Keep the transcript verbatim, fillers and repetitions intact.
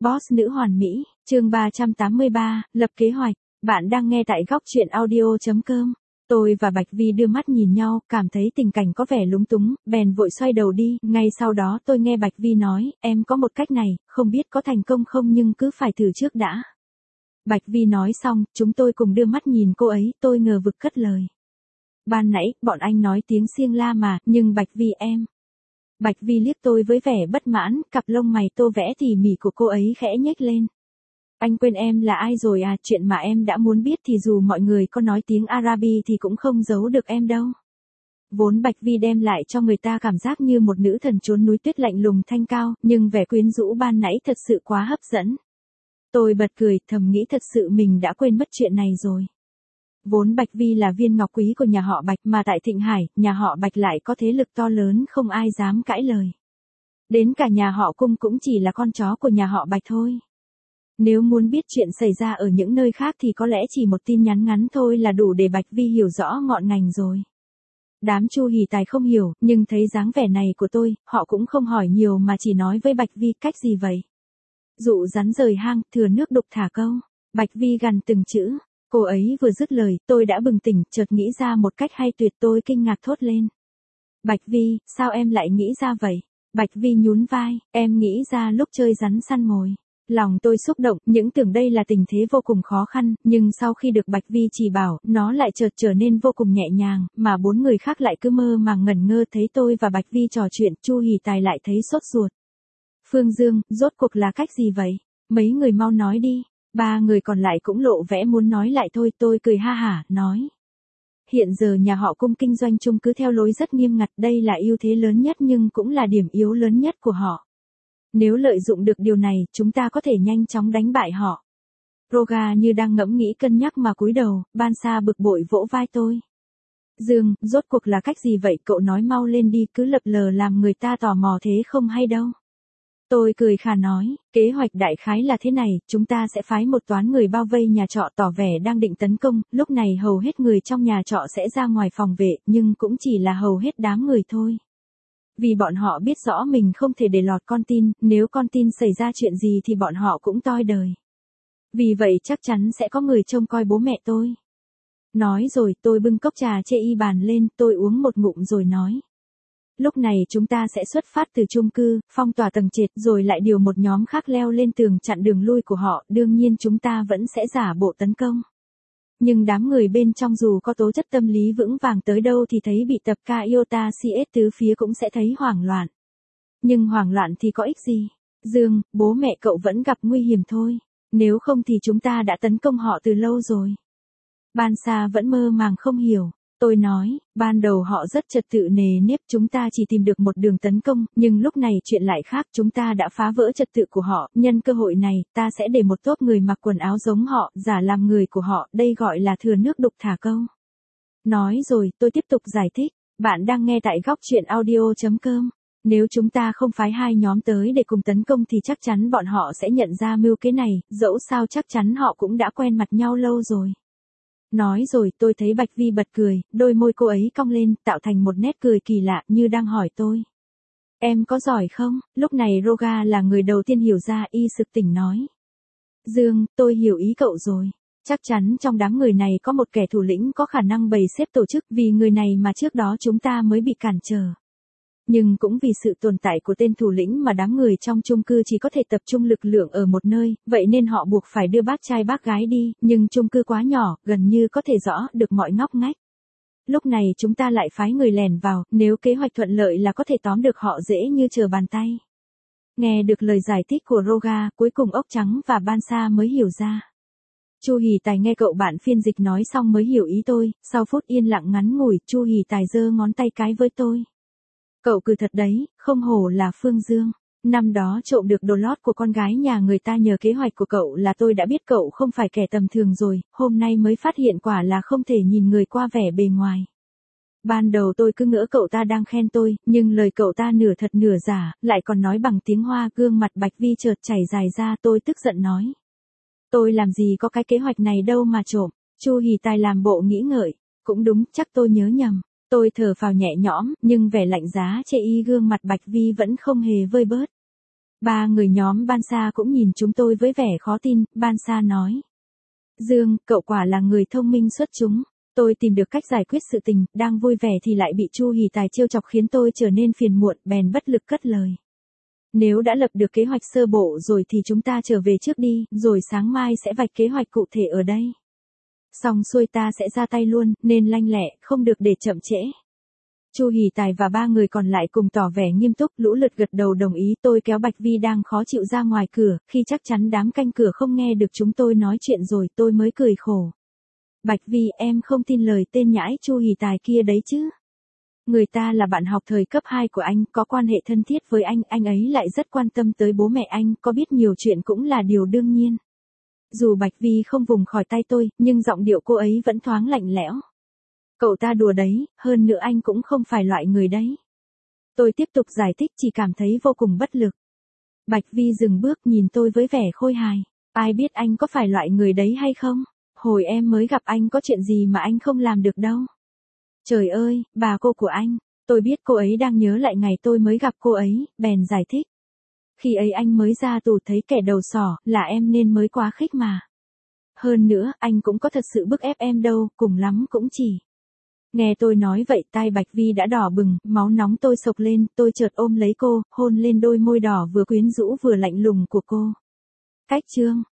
Boss nữ hoàn mỹ, chương ba trăm tám mươi ba, lập kế hoạch. Bạn đang nghe tại góc truyện audio chấm com. Tôi và Bạch Vi đưa mắt nhìn nhau, cảm thấy tình cảnh có vẻ lúng túng, bèn vội xoay đầu đi. Ngay sau đó tôi nghe Bạch Vi nói, em có một cách này, không biết có thành công không nhưng cứ phải thử trước đã. Bạch Vi nói xong, chúng tôi cùng đưa mắt nhìn cô ấy, tôi ngờ vực cất lời. Ban nãy, bọn anh nói tiếng Siêng La mà, nhưng Bạch Vi em. Bạch Vi liếc tôi với vẻ bất mãn, cặp lông mày tô vẽ tỉ mỉ của cô ấy khẽ nhếch lên. Anh quên em là ai rồi à, chuyện mà em đã muốn biết thì dù mọi người có nói tiếng Arabi thì cũng không giấu được em đâu. Vốn Bạch Vi đem lại cho người ta cảm giác như một nữ thần trốn núi tuyết lạnh lùng thanh cao, nhưng vẻ quyến rũ ban nãy thật sự quá hấp dẫn. Tôi bật cười, thầm nghĩ thật sự mình đã quên mất chuyện này rồi. Vốn Bạch Vi là viên ngọc quý của nhà họ Bạch mà tại Thịnh Hải, nhà họ Bạch lại có thế lực to lớn không ai dám cãi lời. Đến cả nhà họ Cung cũng chỉ là con chó của nhà họ Bạch thôi. Nếu muốn biết chuyện xảy ra ở những nơi khác thì có lẽ chỉ một tin nhắn ngắn thôi là đủ để Bạch Vi hiểu rõ ngọn ngành rồi. Đám Chu Hỉ Tài không hiểu, nhưng thấy dáng vẻ này của tôi, họ cũng không hỏi nhiều mà chỉ nói với Bạch Vi cách gì vậy. Dụ rắn rời hang, thừa nước đục thả câu. Bạch Vi gằn từng chữ. Cô ấy vừa dứt lời, tôi đã bừng tỉnh, chợt nghĩ ra một cách hay tuyệt, tôi kinh ngạc thốt lên. Bạch Vi, sao em lại nghĩ ra vậy? Bạch Vi nhún vai, em nghĩ ra lúc chơi rắn săn mồi. Lòng tôi xúc động, những tưởng đây là tình thế vô cùng khó khăn, nhưng sau khi được Bạch Vi chỉ bảo, nó lại chợt trở nên vô cùng nhẹ nhàng, mà bốn người khác lại cứ mơ màng ngẩn ngơ thấy tôi và Bạch Vi trò chuyện, Chu Hỉ Tài lại thấy sốt ruột. Phương Dương, rốt cuộc là cách gì vậy? Mấy người mau nói đi. Ba người còn lại cũng lộ vẻ muốn nói lại thôi, tôi cười ha hả, nói. Hiện giờ nhà họ Cung kinh doanh chung cứ theo lối rất nghiêm ngặt, đây là ưu thế lớn nhất nhưng cũng là điểm yếu lớn nhất của họ. Nếu lợi dụng được điều này, chúng ta có thể nhanh chóng đánh bại họ. Roga như đang ngẫm nghĩ cân nhắc mà cúi đầu, Ban Sa bực bội vỗ vai tôi. Dương, rốt cuộc là cách gì vậy, cậu nói mau lên đi, cứ lập lờ làm người ta tò mò thế không hay đâu. Tôi cười khà nói, kế hoạch đại khái là thế này, chúng ta sẽ phái một toán người bao vây nhà trọ tỏ vẻ đang định tấn công, lúc này hầu hết người trong nhà trọ sẽ ra ngoài phòng vệ, nhưng cũng chỉ là hầu hết đám người thôi. Vì bọn họ biết rõ mình không thể để lọt con tin, nếu con tin xảy ra chuyện gì thì bọn họ cũng toi đời. Vì vậy chắc chắn sẽ có người trông coi bố mẹ tôi. Nói rồi tôi bưng cốc trà chê y bàn lên, tôi uống một ngụm rồi nói. Lúc này chúng ta sẽ xuất phát từ chung cư, phong tỏa tầng trệt rồi lại điều một nhóm khác leo lên tường chặn đường lui của họ, đương nhiên chúng ta vẫn sẽ giả bộ tấn công. Nhưng đám người bên trong dù có tố chất tâm lý vững vàng tới đâu thì thấy bị tập ca iota xê ét tứ phía cũng sẽ thấy hoảng loạn. Nhưng hoảng loạn thì có ích gì? Dương, bố mẹ cậu vẫn gặp nguy hiểm thôi. Nếu không thì chúng ta đã tấn công họ từ lâu rồi. Ban Sa vẫn mơ màng không hiểu. Tôi nói, ban đầu họ rất trật tự nề nếp, chúng ta chỉ tìm được một đường tấn công, nhưng lúc này chuyện lại khác, chúng ta đã phá vỡ trật tự của họ, nhân cơ hội này, ta sẽ để một tốp người mặc quần áo giống họ, giả làm người của họ, đây gọi là thừa nước đục thả câu. Nói rồi, tôi tiếp tục giải thích, bạn đang nghe tại góc truyện audio chấm com. Nếu chúng ta không phái hai nhóm tới để cùng tấn công thì chắc chắn bọn họ sẽ nhận ra mưu kế này, dẫu sao chắc chắn họ cũng đã quen mặt nhau lâu rồi. Nói rồi tôi thấy Bạch Vi bật cười, đôi môi cô ấy cong lên, tạo thành một nét cười kỳ lạ như đang hỏi tôi. Em có giỏi không? Lúc này Roga là người đầu tiên hiểu ra, y sực tỉnh nói. Dương, tôi hiểu ý cậu rồi. Chắc chắn trong đám người này có một kẻ thủ lĩnh có khả năng bày xếp tổ chức, vì người này mà trước đó chúng ta mới bị cản trở. Nhưng cũng vì sự tồn tại của tên thủ lĩnh mà đám người trong chung cư chỉ có thể tập trung lực lượng ở một nơi, vậy nên họ buộc phải đưa bác trai bác gái đi, nhưng chung cư quá nhỏ, gần như có thể rõ được mọi ngóc ngách. Lúc này chúng ta lại phái người lẻn vào, nếu kế hoạch thuận lợi là có thể tóm được họ dễ như trở bàn tay. Nghe được lời giải thích của Roga, cuối cùng ốc trắng và Ban Sa mới hiểu ra. Chu Hỉ Tài nghe cậu bạn phiên dịch nói xong mới hiểu ý tôi, sau phút yên lặng ngắn ngủi, Chu Hỉ Tài giơ ngón tay cái với tôi. Cậu cứ thật đấy, không hổ là Phương Dương. Năm đó trộm được đồ lót của con gái nhà người ta nhờ kế hoạch của cậu là tôi đã biết cậu không phải kẻ tầm thường rồi, hôm nay mới phát hiện quả là không thể nhìn người qua vẻ bề ngoài. Ban đầu tôi cứ ngỡ cậu ta đang khen tôi, nhưng lời cậu ta nửa thật nửa giả, lại còn nói bằng tiếng Hoa, gương mặt Bạch Vi chợt chảy dài ra, tôi tức giận nói. Tôi làm gì có cái kế hoạch này đâu mà trộm. Chu Hỉ Tài làm bộ nghĩ ngợi, cũng đúng, chắc tôi nhớ nhầm. Tôi thở phào nhẹ nhõm, nhưng vẻ lạnh giá chê y gương mặt Bạch Vi vẫn không hề vơi bớt. Ba người nhóm Ban Sa cũng nhìn chúng tôi với vẻ khó tin, Ban Sa nói. Dương, cậu quả là người thông minh xuất chúng. Tôi tìm được cách giải quyết sự tình, đang vui vẻ thì lại bị Chu Hỷ Tài trêu chọc khiến tôi trở nên phiền muộn, bèn bất lực cất lời. Nếu đã lập được kế hoạch sơ bộ rồi thì chúng ta trở về trước đi, rồi sáng mai sẽ vạch kế hoạch cụ thể ở đây. Xong xuôi ta sẽ ra tay luôn, nên lanh lẹ, không được để chậm trễ. Chu Hỷ Tài và ba người còn lại cùng tỏ vẻ nghiêm túc, lũ lượt gật đầu đồng ý. Tôi kéo Bạch Vi đang khó chịu ra ngoài cửa, khi chắc chắn đám canh cửa không nghe được chúng tôi nói chuyện rồi, tôi mới cười khổ. Bạch Vi, em không tin lời tên nhãi Chu Hỷ Tài kia đấy chứ? Người ta là bạn học thời cấp hai của anh, có quan hệ thân thiết với anh, anh ấy lại rất quan tâm tới bố mẹ anh, có biết nhiều chuyện cũng là điều đương nhiên. Dù Bạch Vi không vùng khỏi tay tôi, nhưng giọng điệu cô ấy vẫn thoáng lạnh lẽo. Cậu ta đùa đấy, hơn nữa anh cũng không phải loại người đấy. Tôi tiếp tục giải thích, chỉ cảm thấy vô cùng bất lực. Bạch Vi dừng bước nhìn tôi với vẻ khôi hài. Ai biết anh có phải loại người đấy hay không? Hồi em mới gặp anh có chuyện gì mà anh không làm được đâu. Trời ơi, bà cô của anh. Tôi biết cô ấy đang nhớ lại ngày tôi mới gặp cô ấy, bèn giải thích. Khi ấy anh mới ra tù thấy kẻ đầu sỏ, là em nên mới quá khích mà. Hơn nữa, anh cũng có thật sự bức ép em đâu, cùng lắm cũng chỉ. Nghe tôi nói vậy, tai Bạch Vi đã đỏ bừng, máu nóng tôi sộc lên, tôi chợt ôm lấy cô, hôn lên đôi môi đỏ vừa quyến rũ vừa lạnh lùng của cô. Cách chương